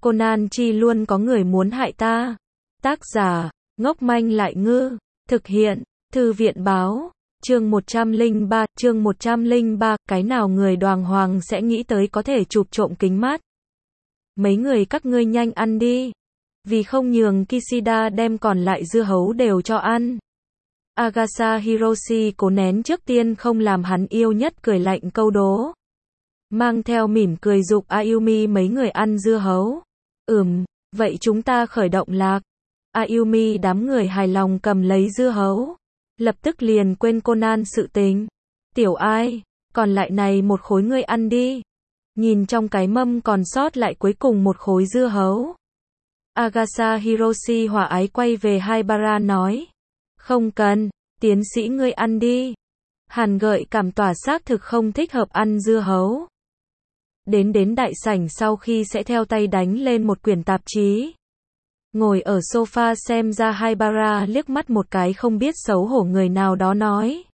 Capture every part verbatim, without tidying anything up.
Conan chi luôn có người muốn hại ta. Tác giả, ngốc manh lại ngư. Thực hiện, Thư viện báo. Chương một trăm lẻ ba, chương một trăm lẻ ba, cái nào người đoàng hoàng sẽ nghĩ tới có thể chụp trộm kính mắt. Mấy người các ngươi nhanh ăn đi. Vì không nhường Kishida đem còn lại dưa hấu đều cho ăn. Agasa Hiroshi cố nén trước tiên không làm hắn yêu nhất cười lạnh câu đố. Mang theo mỉm cười giục Ayumi mấy người ăn dưa hấu. Ừm, vậy chúng ta khởi động lạc. Ayumi đám người hài lòng cầm lấy dưa hấu. Lập tức liền quên Conan sự tình. Tiểu ai, còn lại này một khối ngươi ăn đi. Nhìn trong cái mâm còn sót lại cuối cùng một khối dưa hấu. Agasa Hiroshi hòa ái quay về Haibara nói. Không cần, tiến sĩ ngươi ăn đi. Hàn gợi cảm tỏa xác thực không thích hợp ăn dưa hấu. Đến đến đại sảnh sau khi sẽ theo tay đánh lên một quyển tạp chí. Ngồi ở sofa xem ra Haibara liếc mắt một cái không biết xấu hổ người nào đó nói.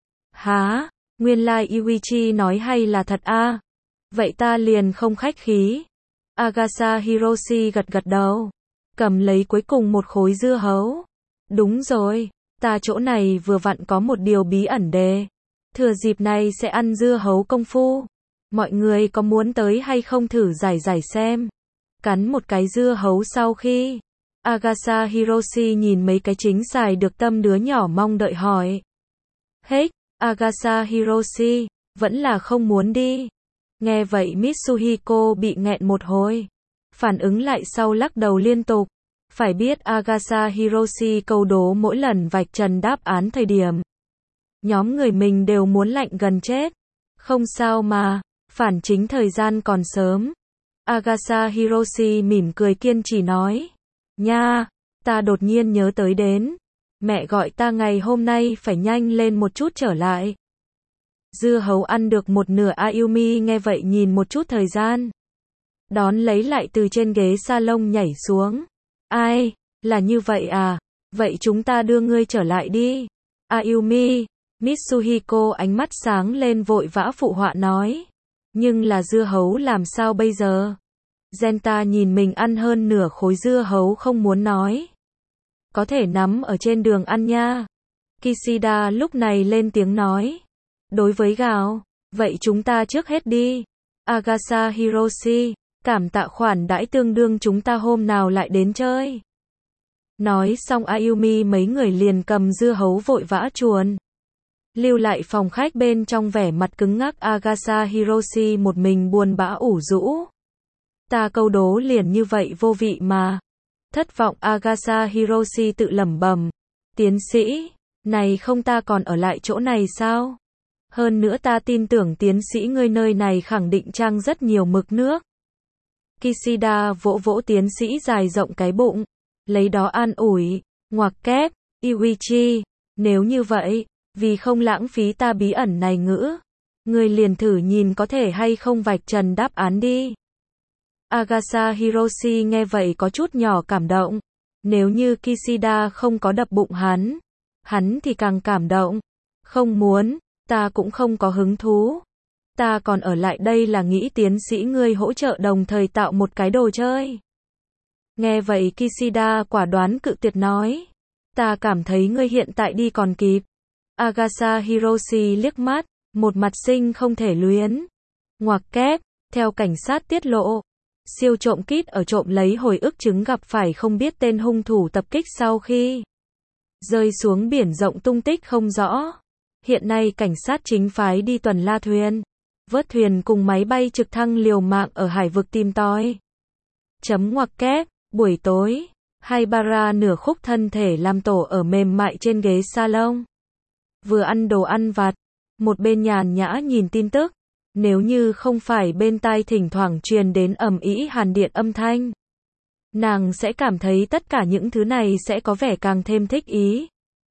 Há, nguyên lai like Yuichi nói hay là thật a? À? Vậy ta liền không khách khí. Agasa Hiroshi gật gật đầu. Cầm lấy cuối cùng một khối dưa hấu. Đúng rồi, ta chỗ này vừa vặn có một điều bí ẩn đề. Thừa dịp này sẽ ăn dưa hấu công phu. Mọi người có muốn tới hay không thử giải giải xem. Cắn một cái dưa hấu sau khi. Agasa Hiroshi nhìn mấy cái chính xài được tâm đứa nhỏ mong đợi hỏi. Hết, Agasa Hiroshi, vẫn là không muốn đi. Nghe vậy Mitsuhiko bị nghẹn một hồi. Phản ứng lại sau lắc đầu liên tục. Phải biết Agasa Hiroshi câu đố mỗi lần vạch trần đáp án thời điểm. Nhóm người mình đều muốn lạnh gần chết. Không sao mà, phản chính thời gian còn sớm. Agasa Hiroshi mỉm cười kiên trì nói. Nha, ta đột nhiên nhớ tới đến. Mẹ gọi ta ngày hôm nay phải nhanh lên một chút trở lại. Dưa hấu ăn được một nửa Ayumi nghe vậy nhìn một chút thời gian. Đón lấy lại từ trên ghế salon nhảy xuống. Ai, là như vậy à, vậy chúng ta đưa ngươi trở lại đi. Ayumi, Mitsuhiko ánh mắt sáng lên vội vã phụ họa nói. Nhưng là dưa hấu làm sao bây giờ? Genta nhìn mình ăn hơn nửa khối dưa hấu không muốn nói. Có thể nắm ở trên đường ăn nha. Kishida lúc này lên tiếng nói. Đối với gạo, vậy chúng ta trước hết đi. Agasa Hiroshi, cảm tạ khoản đãi tương đương chúng ta hôm nào lại đến chơi. Nói xong Ayumi mấy người liền cầm dưa hấu vội vã chuồn. Lưu lại phòng khách bên trong vẻ mặt cứng ngắc Agasa Hiroshi một mình buồn bã ủ rũ. Ta câu đố liền như vậy vô vị mà. Thất vọng Agasa Hiroshi tự lẩm bẩm. Tiến sĩ, này không ta còn ở lại chỗ này sao? Hơn nữa ta tin tưởng tiến sĩ ngươi nơi này khẳng định trang rất nhiều mực nước. Kishida vỗ vỗ tiến sĩ dài rộng cái bụng. Lấy đó an ủi. Ngoặc kép, Yuichi, nếu như vậy, vì không lãng phí ta bí ẩn này ngữ. Ngươi liền thử nhìn có thể hay không vạch trần đáp án đi. Agasa Hiroshi nghe vậy có chút nhỏ cảm động. Nếu như Kishida không có đập bụng hắn, hắn thì càng cảm động. Không muốn, ta cũng không có hứng thú. Ta còn ở lại đây là nghĩ tiến sĩ ngươi hỗ trợ đồng thời tạo một cái đồ chơi. Nghe vậy Kishida quả đoán cự tuyệt nói. Ta cảm thấy ngươi hiện tại đi còn kịp. Agasa Hiroshi liếc mắt, một mặt sinh không thể luyến. Ngoặc kép, theo cảnh sát tiết lộ. Siêu trộm kít ở trộm lấy hồi ức chứng gặp phải không biết tên hung thủ tập kích sau khi rơi xuống biển rộng tung tích không rõ. Hiện nay cảnh sát chính phái đi tuần la thuyền, vớt thuyền cùng máy bay trực thăng liều mạng ở hải vực tìm tòi. Chấm ngoặc kép, buổi tối, Haibara nửa khúc thân thể làm tổ ở mềm mại trên ghế salon. Vừa ăn đồ ăn vặt, một bên nhàn nhã nhìn tin tức. Nếu như không phải bên tai thỉnh thoảng truyền đến ầm ĩ hàn điện âm thanh, nàng sẽ cảm thấy tất cả những thứ này sẽ có vẻ càng thêm thích ý.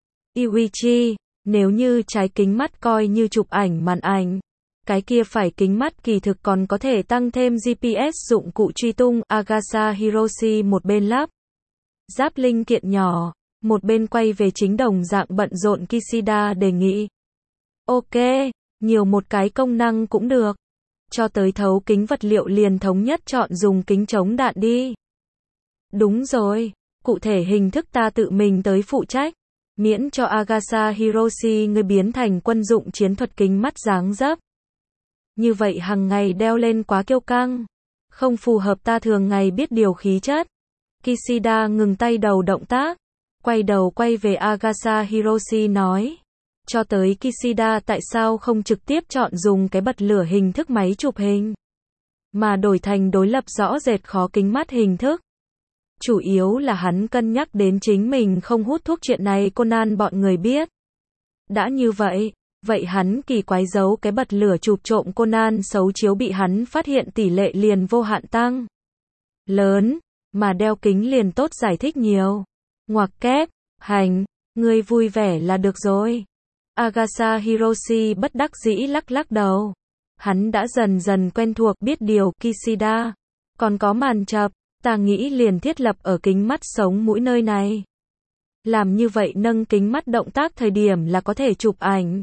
Yuichi, nếu như trái kính mắt coi như chụp ảnh màn ảnh, cái kia phải kính mắt kỳ thực còn có thể tăng thêm giê pê ét dụng cụ truy tung. Agasa Hiroshi một bên lắp ráp linh kiện nhỏ, một bên quay về chính đồng dạng bận rộn Kishida đề nghị. Ok. Nhiều một cái công năng cũng được. cho tới thấu kính vật liệu liền thống nhất chọn dùng kính chống đạn đi. Đúng rồi, cụ thể hình thức ta tự mình tới phụ trách, miễn cho Agatha Hiroshi ngươi biến thành quân dụng chiến thuật kính mắt dáng dấp. Như vậy hằng ngày đeo lên quá kiêu căng, không phù hợp ta thường ngày biết điều khí chất. Kishida ngừng tay đầu động tác, quay đầu quay về Agatha Hiroshi nói. Cho tới Kishida tại sao không trực tiếp chọn dùng cái bật lửa hình thức máy chụp hình, mà đổi thành đối lập rõ rệt khó kính mắt hình thức. Chủ yếu là hắn cân nhắc đến chính mình không hút thuốc chuyện này Conan bọn người biết. Đã như vậy, vậy hắn kỳ quái giấu cái bật lửa chụp trộm Conan xấu chiếu bị hắn phát hiện tỷ lệ liền vô hạn tăng lớn, mà đeo kính liền tốt giải thích nhiều. Ngoặc kép, hành, ngươi vui vẻ là được rồi. Agatha Hiroshi bất đắc dĩ lắc lắc đầu. Hắn đã dần dần quen thuộc biết điều Kishida. Còn có màn chập, ta nghĩ liền thiết lập ở kính mắt sống mũi nơi này. Làm như vậy nâng kính mắt động tác thời điểm là có thể chụp ảnh.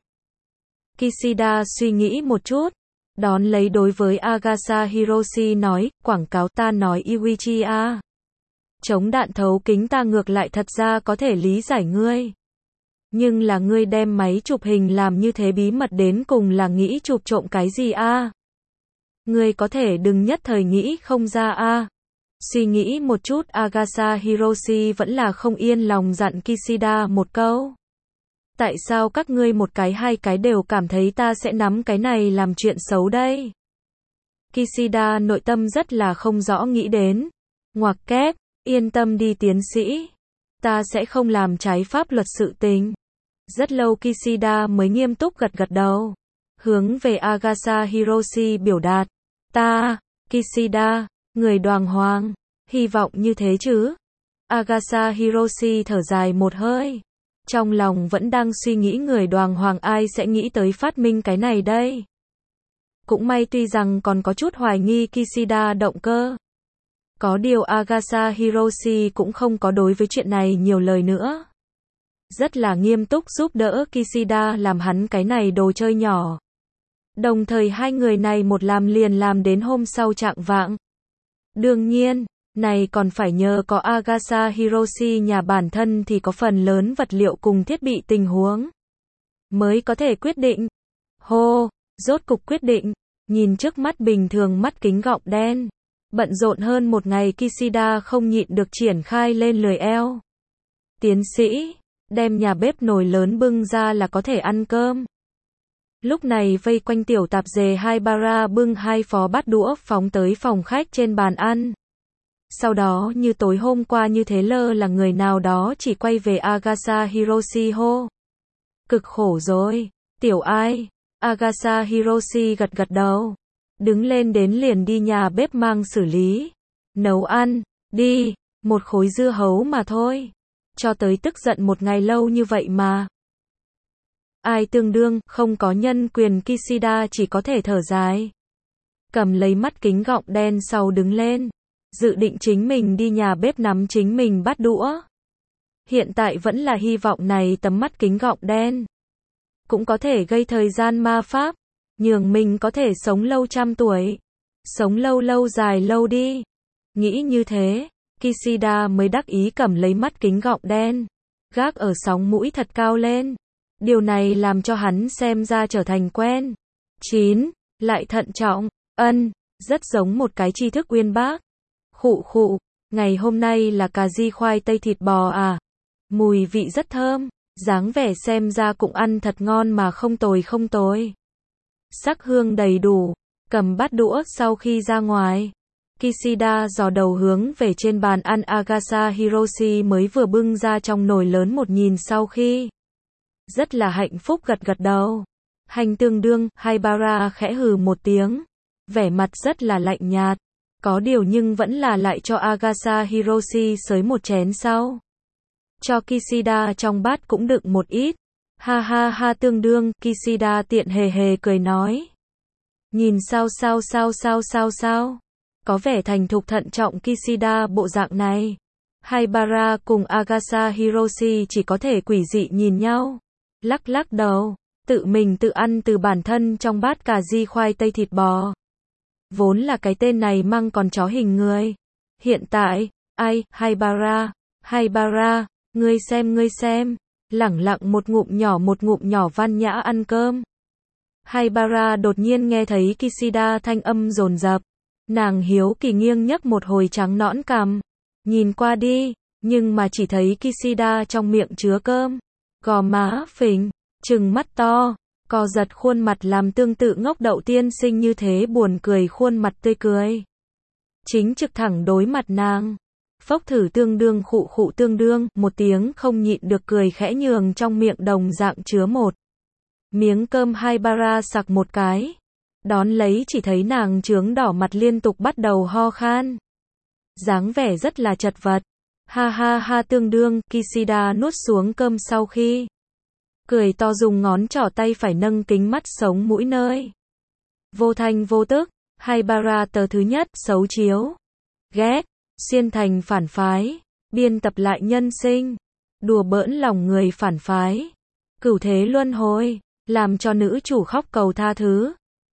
Kishida suy nghĩ một chút, đón lấy đối với Agatha Hiroshi nói, quảng cáo ta nói Iwichi a. Chống đạn thấu kính ta ngược lại thật ra có thể lý giải ngươi. Nhưng là ngươi đem máy chụp hình làm như thế bí mật đến cùng là nghĩ chụp trộm cái gì a? Ngươi có thể đừng nhất thời nghĩ không ra a. Suy nghĩ một chút Agatha Hiroshi vẫn là không yên lòng dặn Kishida một câu. Tại sao các ngươi một cái hai cái đều cảm thấy ta sẽ nắm cái này làm chuyện xấu đây? Kishida nội tâm rất là không rõ nghĩ đến. Ngoặc kép, yên tâm đi tiến sĩ. Ta sẽ không làm trái pháp luật sự tình. Rất lâu Kishida mới nghiêm túc gật gật đầu. Hướng về Agatha Hiroshi biểu đạt. Ta, Kishida, người đoàng hoàng, hy vọng như thế chứ. Agatha Hiroshi thở dài một hơi. Trong lòng vẫn đang suy nghĩ người đoàng hoàng ai sẽ nghĩ tới phát minh cái này đây. Cũng may tuy rằng còn có chút hoài nghi Kishida động cơ. Có điều Agatha Hiroshi cũng không có đối với chuyện này nhiều lời nữa. Rất là nghiêm túc giúp đỡ Kishida làm hắn cái này đồ chơi nhỏ. Đồng thời hai người này một làm liền làm đến hôm sau trạng vạng. Đương nhiên, này còn phải nhờ có Agatha Hiroshi nhà bản thân thì có phần lớn vật liệu cùng thiết bị tình huống. Mới có thể quyết định. Hô, rốt cục quyết định, nhìn trước mắt bình thường mắt kính gọng đen. Bận rộn hơn một ngày Kishida không nhịn được triển khai lên lười eo. Tiến sĩ, đem nhà bếp nồi lớn bưng ra là có thể ăn cơm. Lúc này vây quanh tiểu tạp dề Haibara bưng hai phó bát đũa phóng tới phòng khách trên bàn ăn. Sau đó như tối hôm qua như thế lơ là người nào đó chỉ quay về Agatha Hiroshi hô. Cực khổ rồi, tiểu ai. Agatha Hiroshi gật gật đầu. Đứng lên đến liền đi nhà bếp mang xử lý. Nấu ăn, đi, một khối dưa hấu mà thôi. Cho tới tức giận một ngày lâu như vậy mà. Ai tương đương, không có nhân quyền Kishida chỉ có thể thở dài. Cầm lấy mắt kính gọng đen sau đứng lên. Dự định chính mình đi nhà bếp nắm chính mình bắt đũa. Hiện tại vẫn là hy vọng này tấm mắt kính gọng đen. Cũng có thể gây thời gian ma pháp. Nhường mình có thể sống lâu trăm tuổi. Sống lâu lâu dài lâu đi. Nghĩ như thế, Kishida mới đắc ý cầm lấy mắt kính gọng đen. Gác ở sóng mũi thật cao lên. Điều này làm cho hắn xem ra trở thành quen. chín. Lại thận trọng, ân, rất giống một cái tri thức uyên bác. Khụ khụ, ngày hôm nay là cà ri khoai tây thịt bò à? Mùi vị rất thơm, dáng vẻ xem ra cũng ăn thật ngon mà không tồi không tồi. Sắc hương đầy đủ, cầm bát đũa sau khi ra ngoài. Kishida dò đầu hướng về trên bàn ăn Agatha Hiroshi mới vừa bưng ra trong nồi lớn một nhìn sau khi. Rất là hạnh phúc gật gật đầu. Hành tương đương, Haibara khẽ hừ một tiếng. Vẻ mặt rất là lạnh nhạt. Có điều nhưng vẫn là lại cho Agatha Hiroshi xới một chén sau. Cho Kishida trong bát cũng đựng một ít. Ha ha ha tương đương, Kishida tiện hề hề cười nói. Nhìn sao sao sao sao sao sao. Có vẻ thành thục thận trọng Kishida bộ dạng này. Haibara cùng Agatha Hiroshi chỉ có thể quỷ dị nhìn nhau. Lắc lắc đầu, tự mình tự ăn từ bản thân trong bát cà ri khoai tây thịt bò. Vốn là cái tên này mang con chó hình người. Hiện tại, ai, Haibara, Haibara, ngươi xem ngươi xem, lẳng lặng một ngụm nhỏ một ngụm nhỏ văn nhã ăn cơm. Haibara đột nhiên nghe thấy Kishida thanh âm dồn dập. Nàng hiếu kỳ nghiêng nhấc một hồi trắng nõn cằm. Nhìn qua đi, nhưng mà chỉ thấy Kishida trong miệng chứa cơm. Gò má phình, trừng mắt to, co giật khuôn mặt làm tương tự ngốc đậu tiên sinh như thế buồn cười khuôn mặt tươi cười. Chính trực thẳng đối mặt nàng. Phốc thử tương đương khụ khụ tương đương, một tiếng không nhịn được cười khẽ nhường trong miệng đồng dạng chứa một miếng cơm. Haibara sặc một cái. Đón lấy chỉ thấy nàng trướng đỏ mặt liên tục bắt đầu ho khan. Dáng vẻ rất là chật vật. Ha ha ha tương đương, Kishida nuốt xuống cơm sau khi cười to dùng ngón trỏ tay phải nâng kính mắt sống mũi nơi. Vô thanh vô tức, Haibara tờ thứ nhất, xấu chiếu. Ghét, xuyên thành phản phái, biên tập lại nhân sinh, đùa bỡn lòng người phản phái. Cửu thế luân hồi, làm cho nữ chủ khóc cầu tha thứ.